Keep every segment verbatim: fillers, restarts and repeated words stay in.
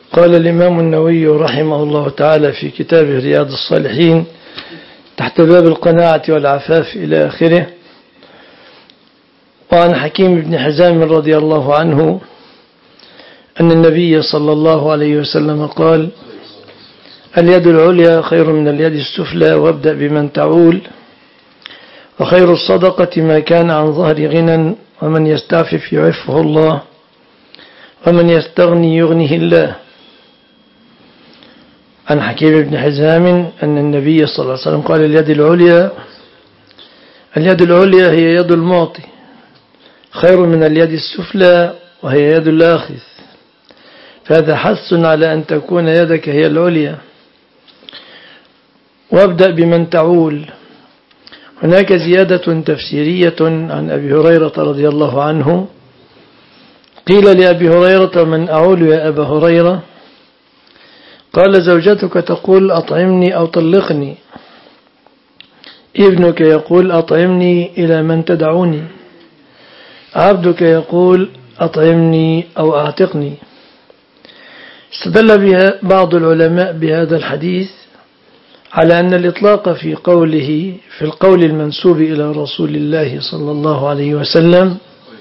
قال الإمام النووي رحمه الله تعالى في كتابه رياض الصالحين تحت باب القناعة والعفاف إلى آخره: وعن حكيم بن حزام رضي الله عنه أن النبي صلى الله عليه وسلم قال: اليد العليا خير من اليد السفلى، وابدأ بمن تعول، وخير الصدقة ما كان عن ظهر غنى، ومن يستعفف يعفه الله، ومن يستغني يغنيه الله. عن حكيم بن حزام أن النبي صلى الله عليه وسلم قال: اليد العليا اليد العليا هي يد المعطي خير من اليد السفلى وهي يد الآخذ، فهذا حث على أن تكون يدك هي العليا. وابدأ بمن تعول. هناك زيادة تفسيرية عن أبي هريرة رضي الله عنه. قيل لأبي هريرة: من أعول يا أبا هريرة؟ قال: زوجتك تقول أطعمني أو طلقني، ابنك يقول أطعمني إلى من تدعوني، عبدك يقول أطعمني أو أعتقني. استدل بها بعض العلماء بهذا الحديث على أن الإطلاق في قوله في القول المنسوب إلى رسول الله صلى الله عليه وسلم،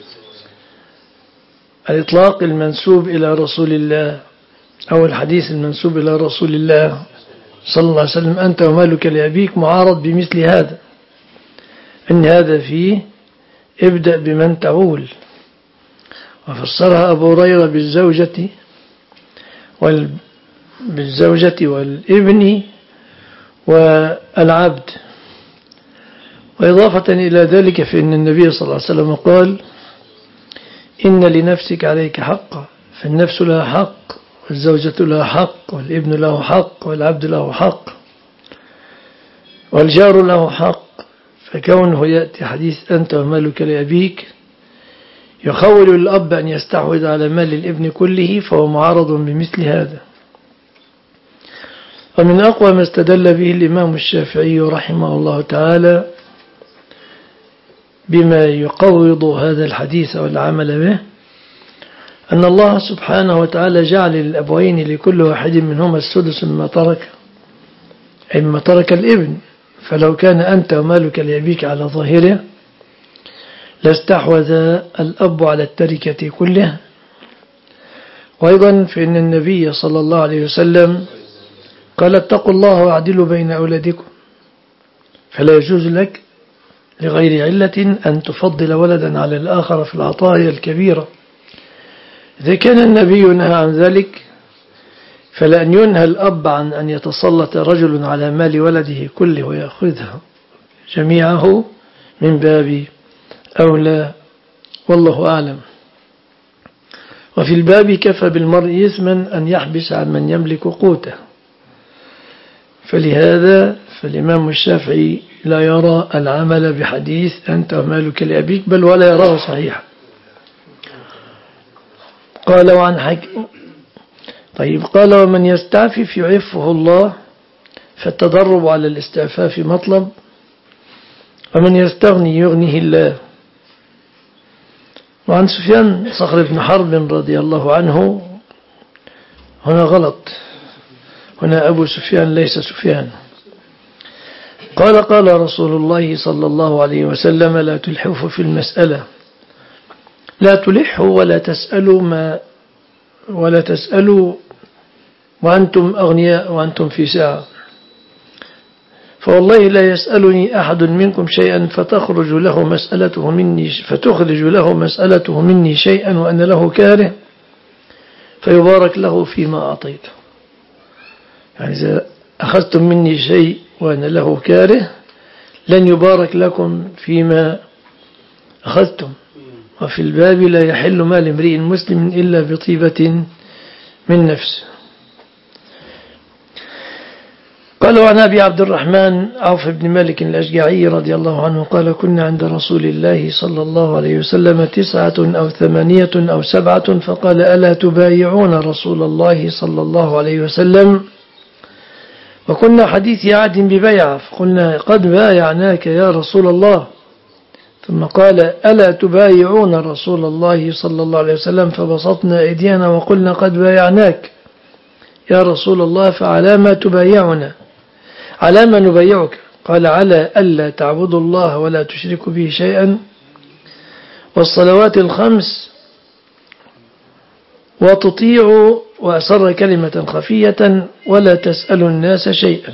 الإطلاق المنسوب إلى رسول الله أو الحديث المنسوب إلى رسول الله صلى الله عليه وسلم: أنت ومالك لأبيك، معارض بمثل هذا، أن هذا فيه ابدأ بمن تعول. وفسرها أبو هريرة بالزوجة وال بالزوجة والابن والعبد. وإضافة إلى ذلك فإن النبي صلى الله عليه وسلم قال: إن لنفسك عليك حقا، فالنفس لها حق، والزوجة لها حق، والابن له حق، والعبد له حق، والجار له حق. فكونه يأتي حديث أنت ومالك لأبيك يخول الأب أن يستحوذ على مال الابن كله، فهو معارض بمثل هذا. ومن أقوى ما استدل به الإمام الشافعي رحمه الله تعالى بما يقوض هذا الحديث والعمل به أن الله سبحانه وتعالى جعل للأبوين لكل واحد منهما السدس مما ترك، أي مما ترك الابن. فلو كان أنت ومالك لأبيك على ظاهره لاستحوذ الأب على التركة كلها. وأيضا فإن النبي صلى الله عليه وسلم قال: اتقوا الله واعدلوا بين أولادكم، فلا يجوز لك لغير علة أن تفضل ولدا على الآخر في العطايا الكبيرة. إذا كان النبي نهى عن ذلك، فلأن ينهى الأب عن أن يتسلط رجل على مال ولده كله ويأخذه جميعه من باب أولى، والله أعلم. وفي الباب: كفى بالمرء إثما أن يحبس عن من يملك قوته. فلهذا فالإمام الشافعي لا يرى العمل بحديث أنت ومالك لأبيك، بل ولا يراه صحيحا. قال: وعن حكيم طيب قال: ومن يستعفف يعفه الله، فالتدرب على الاستعفاف مطلب، ومن يستغني يغنيه الله. وعن سفيان صخر بن حرب رضي الله عنه، هنا غلط، هنا أبو سفيان ليس سفيان، قال: قال رسول الله صلى الله عليه وسلم: لا تلحفوا في المسألة، لا تلحوا ولا تسألوا ما ولا تسألوا وأنتم أغنياء وأنتم في ساعة، فوالله لا يسألني أحد منكم شيئا فتخرج له مسألته مني فتخرج له مسألته مني شيئا وأنا له كاره، فيبارك له فيما أعطيته. يعني إذا أخذتم مني شيء وأنا له كاره لن يبارك لكم فيما أخذتم. وفي الباب: لا يحل مال امرئ مسلم إلا بطيبة من نفسه. قال: وعن أبي عبد الرحمن عوف بن مالك الأشجعي رضي الله عنه قال: كنا عند رسول الله صلى الله عليه وسلم تسعة أو ثمانية أو سبعة، فقال: ألا تبايعون رسول الله صلى الله عليه وسلم؟ وكنا حديث عهد ببيعة، فقلنا: قد بايعناك يا رسول الله. ثم قال: ألا تبايعون رسول الله صلى الله عليه وسلم؟ فبسطنا أيدينا وقلنا: قد بايعناك. يا رسول الله فعلى ما تبايعنا؟ على ما نبايعك؟ قال على ألا تعبدوا الله ولا تشركوا به شيئا والصلوات الخمس وتطيعوا، وأسر كلمة خفية، ولا تسألوا الناس شيئا.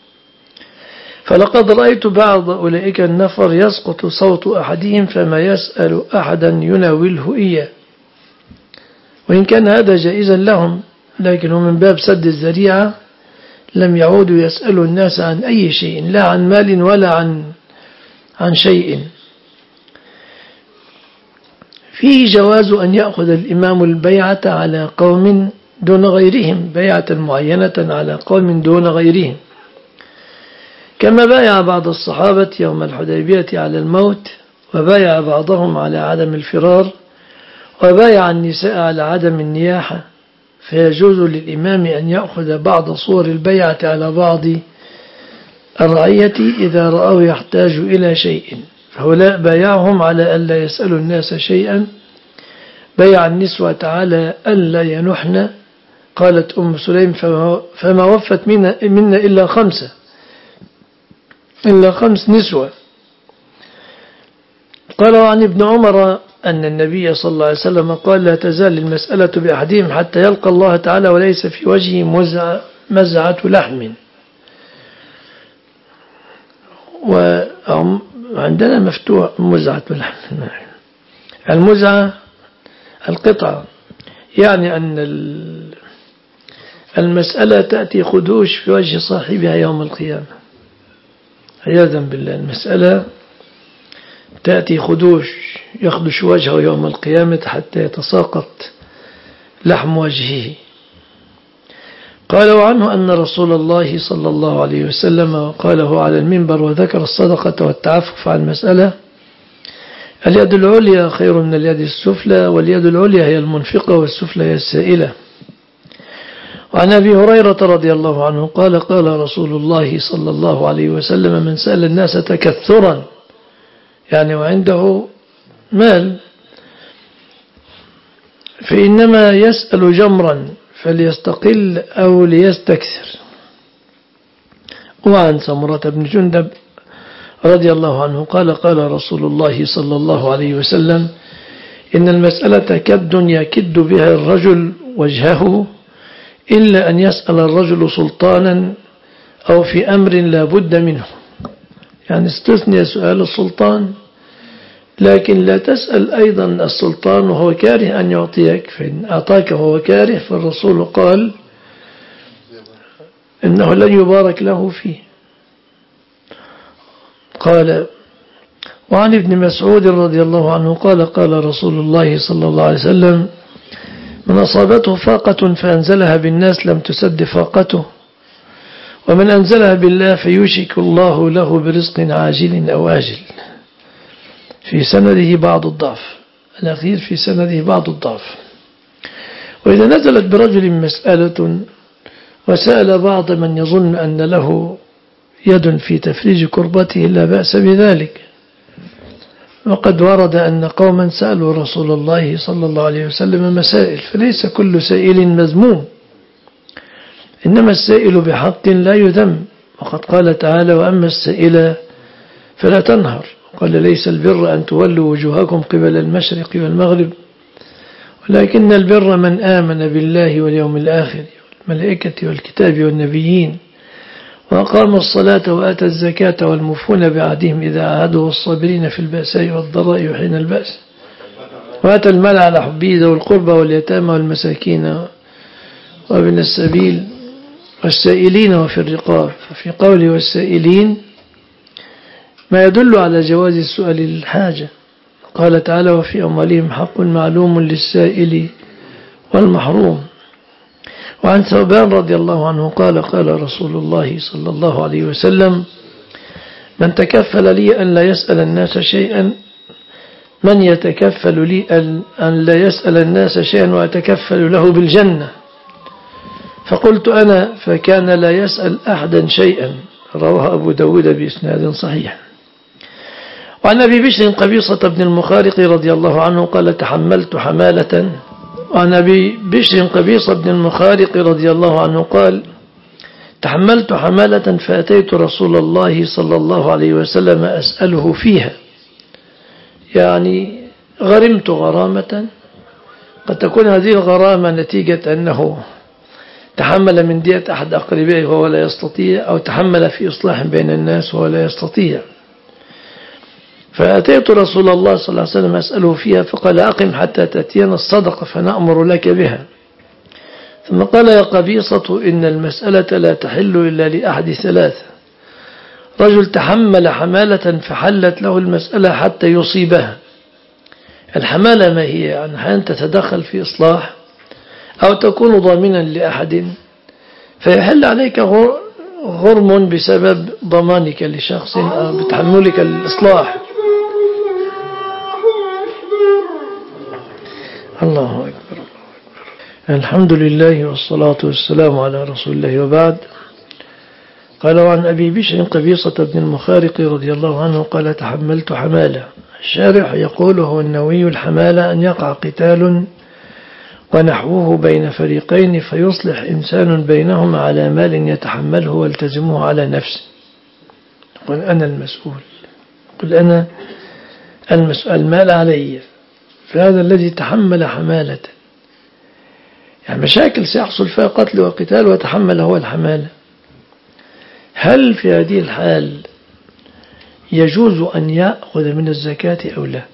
فلقد رأيت بعض أولئك النفر يسقط صوت أحدهم فما يسأل أحدا يناوله إياه، وإن كان هذا جائزا لهم، لكنه من باب سد الذريعة لم يعودوا يسألوا الناس عن أي شيء، لا عن مال ولا عن عن شيء. فيه جواز أن يأخذ الإمام البيعة على قوم دون غيرهم، بيعة معينة على قوم دون غيرهم، كما بايع بعض الصحابة يوم الحديبية على الموت، وبايع بعضهم على عدم الفرار، وبايع النساء على عدم النياحة. فيجوز للإمام أن يأخذ بعض صور البيعة على بعض الرعية إذا رأوا يحتاج إلى شيء، فهؤلاء بايعهم على ألا يسألوا الناس شيئا. بايع النسوة على ألا ينحن، قالت أم سليم فما وفت منا, منا إلا خمسة إلا خمس نسوة. قال عن ابن عمر أن النبي صلى الله عليه وسلم قال لا تزال المسألة بأحدهم حتى يلقى الله تعالى وليس في وجهه مزعة, مزعة لحم. وعندنا مفتوح مزعة لحم، المزعة القطعة، يعني أن المسألة تأتي خدوش في وجه صاحبها يوم القيامة، عياذا بالله. المسألة تأتي خدوش يخدش وجهه يوم القيامة حتى يتساقط لحم وجهه. قالوا عنه أن رسول الله صلى الله عليه وسلم قاله على المنبر وذكر الصدقة والتعفف عن المسألة: اليد العليا خير من اليد السفلى، واليد العليا هي المنفقة والسفلى هي السائلة. وعن أبي هريرة رضي الله عنه قال قال رسول الله صلى الله عليه وسلم: من سأل الناس تكثرا، يعني وعنده مال، فإنما يسأل جمرا فليستقل أو ليستكثر. وعن سمرة بن جندب رضي الله عنه قال قال رسول الله صلى الله عليه وسلم: إن المسألة كد يكد بها الرجل وجهه، إلا أن يسأل الرجل سلطانا أو في أمر لا بد منه. يعني استثني سؤال السلطان، لكن لا تسأل أيضا السلطان وهو كاره أن يعطيك، فإن أعطاك وهو كاره فالرسول قال إنه لن يبارك له فيه. قال وعن ابن مسعود رضي الله عنه قال قال رسول الله صلى الله عليه وسلم: من أصابته فاقة فأنزلها بالناس لم تسد فاقته، ومن أنزلها بالله فيوشك الله له برزق عاجل أو آجل. في سنده بعض الضعف، الأخير في سنده بعض الضعف. وإذا نزلت برجل مسألة وسأل بعض من يظن أن له يد في تفريج كربته لا بأس بذلك. وقد ورد أن قوما سألوا رسول الله صلى الله عليه وسلم مسائل، فليس كل سائل مذموم، إنما السائل بحق لا يذم. وقد قال تعالى: وأما السائل فلا تنهر. قال: ليس البر أن تولوا وجوهكم قبل المشرق والمغرب، ولكن البر من آمن بالله واليوم الآخر والملائكة والكتاب والنبيين وأقام الصلاة وآتى الزكاة والموفون بعهدهم إذا عاهدوا والصابرين في البأساء والضراء وحين البأس وآتى المال على حبه ذوي القربى واليتامى والمساكين وابن السبيل والسائلين وفي الرقاب. ففي قوله والسائلين ما يدل على جواز السؤال للحاجة. قال تعالى: وفي أموالهم حق معلوم للسائل والمحروم. وعن ثوبان رضي الله عنه قال قال رسول الله صلى الله عليه وسلم: من تكفل لي أن لا يسأل الناس شيئا من يتكفل لي أن لا يسأل الناس شيئا وأتكفل له بالجنة. فقلت أنا، فكان لا يسأل أحدا شيئا. رواه أبو داود بإسناد صحيح. وعن أبي بشر قبيصة بن المخارق رضي الله عنه قال: تحملت حمالة وعن أبي بشر قبيصة بن المخارق رضي الله عنه قال تحملت حمالة فأتيت رسول الله صلى الله عليه وسلم أسأله فيها، يعني غرمت غرامة، قد تكون هذه الغرامة نتيجة أنه تحمل من دية أحد أقربائه وهو لا يستطيع، أو تحمل في إصلاح بين الناس وهو لا يستطيع. فأتيت رسول الله صلى الله عليه وسلم أسأله فيها فقال أقم حتى تأتينا الصدقة فنأمر لك بها. ثم قال يا قبيصة إن المسألة لا تحل إلا لأحد ثلاثة: رجل تحمل حمالة فحلت له المسألة حتى يصيبها. الحمالة ما هي؟ يعني أن تتدخل في إصلاح أو تكون ضامنا لأحد فيحل عليك غرم بسبب ضمانك لشخص أو بتحملك الإصلاح. الله أكبر. الحمد لله والصلاة والسلام على رسول الله، وبعد. قال وعن أبي بشر قبيصة بن المخارق رضي الله عنه قال تحملت حمالة. الشارح يقول هو النووي الحمالة أن يقع قتال ونحوه بين فريقين فيصلح إنسان بينهما على مال يتحمله والتزمه على نفسه، قل أنا المسؤول، قل أنا المسؤول، المال علي، فهذا الذي تحمل حمالة، يعني مشاكل سيحصل فيها قتل وقتال وتحمل هو الحمالة. هل في هذه الحال يجوز أن يأخذ من الزكاة أو لا؟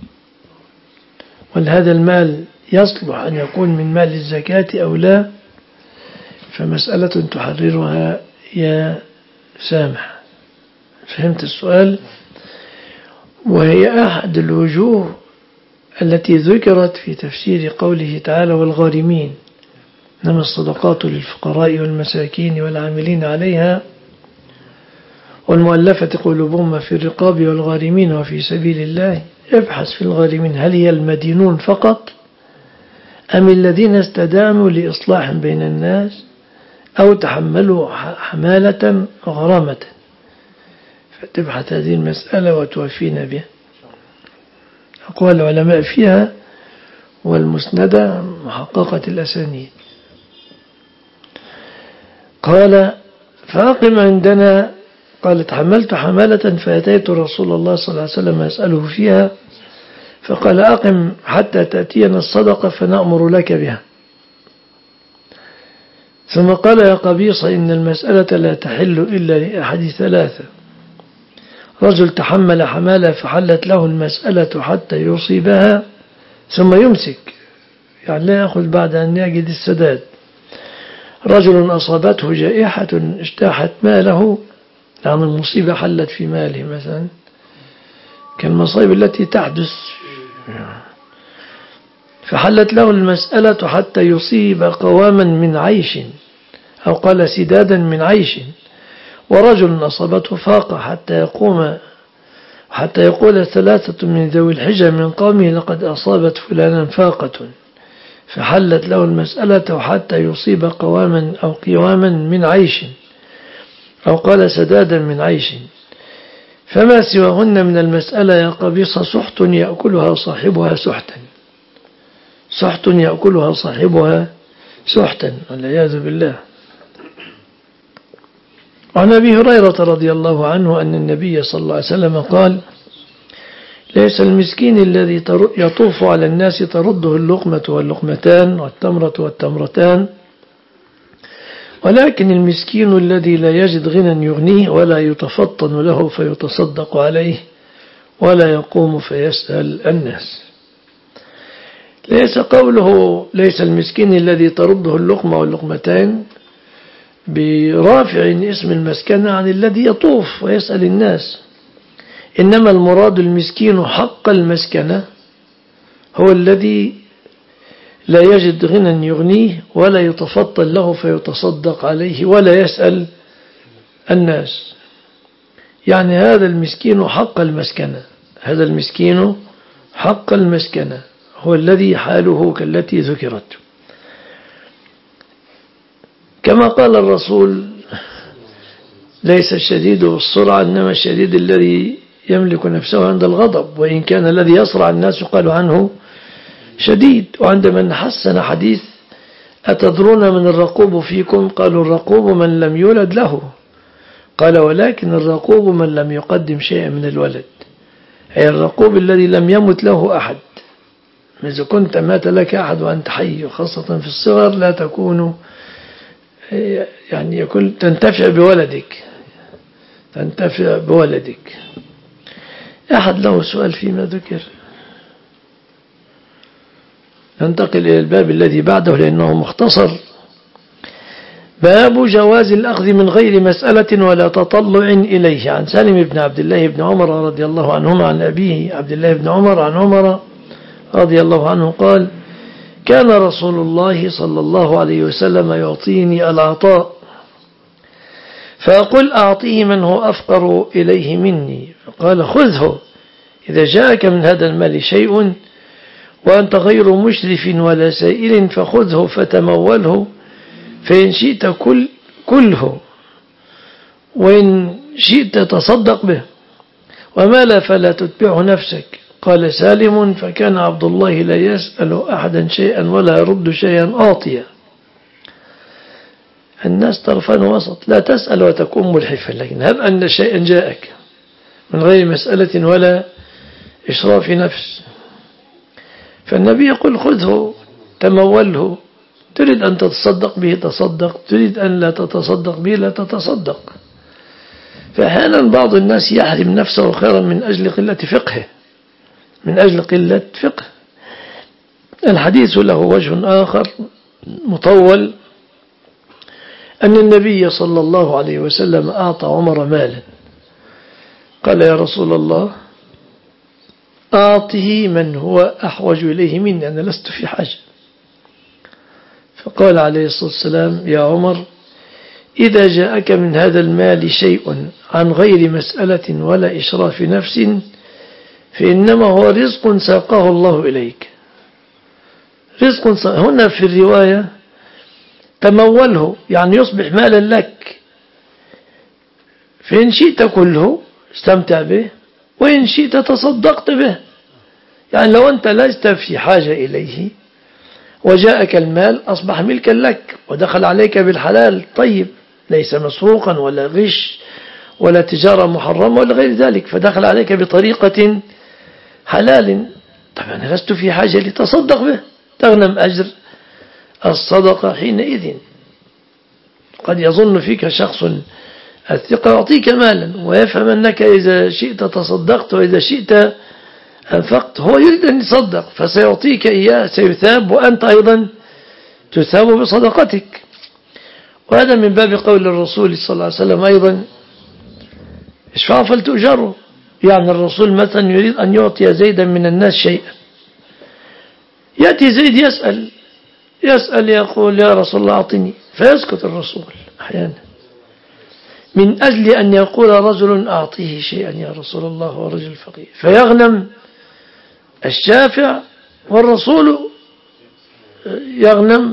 وهذا المال يصلح أن يكون من مال الزكاة أو لا؟ فمسألة تحررها يا سامح. فهمت السؤال؟ وهي أحد الوجوه التي ذكرت في تفسير قوله تعالى والغارمين، إنما الصدقات للفقراء والمساكين والعاملين عليها والمؤلفة قلوبهم في الرقاب والغارمين وفي سبيل الله. ابحث في الغارمين هل هي المدينون فقط أم الذين استداموا لإصلاح بين الناس أو تحملوا حمالة غرامة، فتبحث هذه المسألة وتوفينا بها. أقوال العلماء فيها والمسندة محققة الأسانيد. قال فأقم عندنا، قال تحملت حمالة فأتيت رسول الله صلى الله عليه وسلم أسأله فيها فقال أقم حتى تأتينا الصدقة فنأمر لك بها. ثم قال يا قبيصة إن المسألة لا تحل إلا لأحد ثلاثة: رجل تحمل حمالة فحلت له المسألة حتى يصيبها ثم يمسك، يعني لا يأخذ بعد أن يجد السداد. رجل أصابته جائحة اجتاحت ماله، يعني المصيبة حلت في ماله، مثلا كالمصائب التي تحدث، فحلت له المسألة حتى يصيب قواما من عيش، أو قال سدادا من عيش. ورجل أصابته فاقة حتى يقوم حتى يقول ثلاثة من ذوي الحجة من قومه لقد أصابت فلانا فاقة، فحلت له المسألة حتى يصيب قواما أو قواما من عيش، أو قال سدادا من عيش. فما سواهن من المسألة يا قبيصة سحت يأكلها صاحبها سحتا، سحت يأكلها صاحبها سحتا، والعياذ بالله. عن أبي هريرة رضي الله عنه أن النبي صلى الله عليه وسلم قال ليس المسكين الذي يطوف على الناس ترده اللقمة واللقمتان والتمرة والتمرتان، ولكن المسكين الذي لا يجد غنى يغنيه ولا يتفطن له فيتصدق عليه ولا يقوم فيسأل الناس. ليس قوله ليس المسكين الذي ترده اللقمة واللقمتين برافع اسم المسكنة عن الذي يطوف ويسأل الناس، إنما المراد المسكين حق المسكنة هو الذي لا يجد غنى يغنيه ولا يتفطن له فيتصدق عليه ولا يسأل الناس. يعني هذا المسكين حق المسكنة، هذا المسكين حق المسكنة هو الذي حاله كالتي ذكرت. كما قال الرسول ليس الشديد بالسرعة إنما الشديد الذي يملك نفسه عند الغضب، وإن كان الذي يصرع الناس يقال عنه شديد. وعند من حسن حديث أتدرون من الرقوب فيكم؟ قالوا الرقوب من لم يولد له. قال ولكن الرقوب من لم يقدم شيئا من الولد، أي الرقوب الذي لم يمت له أحد. إذا كنت مات لك أحد وأنت حي، وخاصة في الصغر، لا تكون يعني يكون تنتفع بولدك تنتفع بولدك. أحد له سؤال فيما ذكر؟ ننتقل إلى الباب الذي بعده لأنه مختصر. باب جواز الأخذ من غير مسألة ولا تطلع إليه. عن سالم بن عبد الله بن عمر رضي الله عنهما عن أبيه عبد الله بن عمر عن عمر رضي الله عنه قال: كان رسول الله صلى الله عليه وسلم يعطيني العطاء فأقول أعطيه من هو أفقر إليه مني، فقال: خذه إذا جاءك من هذا المال شيء وأنت غير مشرف ولا سائل فخذه فتموله، فإن شئت كل كله وإن شئت تصدق به، وما لا فلا تتبعه نفسك. قال سالم: فكان عبد الله لا يسأل أحدا شيئا ولا يرد شيئا أعطيا. الناس طرفان وسط، لا تسأل وتكون ملحفا، لكن هب أن شيئا جاءك من غير مسألة ولا إشراف نفس، فالنبي يقول: خذه تموله، تريد أن تتصدق به تصدق، تريد أن لا تتصدق به لا تتصدق. فأحيانا بعض الناس يحرم نفسه خيرا من أجل قلة فقهه من أجل قلة فقه. الحديث له وجه آخر مطول، أن النبي صلى الله عليه وسلم أعطى عمر مالا، قال: يا رسول الله أعطه من هو أحوج إليه مني، أنا لست في حاجة. فقال عليه الصلاة والسلام: يا عمر إذا جاءك من هذا المال شيء عن غير مسألة ولا إشراف نفس فإنما هو رزق ساقه الله إليك. رزق ساقه. هنا في الرواية تموله، يعني يصبح مالا لك، فإن شئت كله استمتع به وإن شئت تصدقت به. يعني لو أنت لست في حاجة إليه وجاءك المال أصبح ملكا لك ودخل عليك بالحلال، طيب، ليس مسروقا ولا غش ولا تجارة محرمة ولا غير ذلك، فدخل عليك بطريقة حلال. طبعا أنا لست في حاجة لتصدق به، تغنم أجر الصدقة حينئذ. قد يظن فيك شخص الثقة يعطيك مالا ويفهم أنك إذا شئت تصدقت وإذا شئت أنفقت، هو يريد أن يصدق فسيعطيك إياه، سيثاب وأنت أيضا تثاب بصدقتك. وهذا من باب قول الرسول صلى الله عليه وسلم أيضا: اشفعوا فلتؤجروا. يعني الرسول مثلا يريد أن يعطي زيدا من الناس شيئا، يأتي زيد يسأل يسأل يقول: يا رسول الله أعطني، فيسكت الرسول أحيانا من أجل أن يقول رجل: أعطيه شيئا يا رسول الله، ورجل فقير، فيغنم الشافع والرسول يغنم،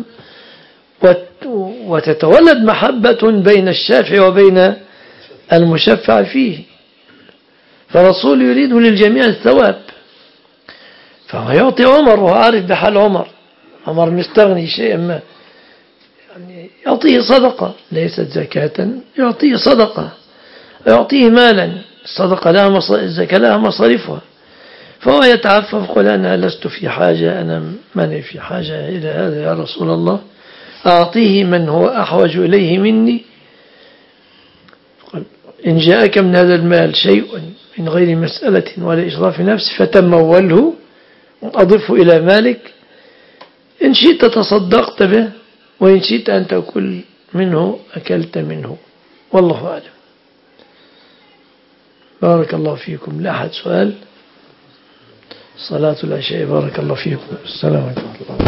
وتتولد محبة بين الشافع وبين المشفع فيه. فالرسول يريد للجميع الثواب، فهو يعطي عمر وهو عارف بحال عمر عمر مستغني شيئا ما، يعني يعطيه صدقة ليست زكاة، يعطيه صدقة، يعطيه مالا، الصدقة لها مصاريف، الزكاة لها مصاريفها، فهو يتعفف يقول: أنا لست في حاجة، أنا ماني في حاجة إلى هذا يا رسول الله، أعطيه من هو أحوج إليه مني. إن جاءك من هذا المال شيء من غير مسألة ولا إشراف نفس فتموله وأضفه إلى مالك، إن شئت تصدقت به وإن شئت أن تأكل منه أكلت منه، والله أعلم. بارك الله فيكم. لا أحد سؤال؟ صلاة العشاء. بارك الله فيكم. السلام عليكم.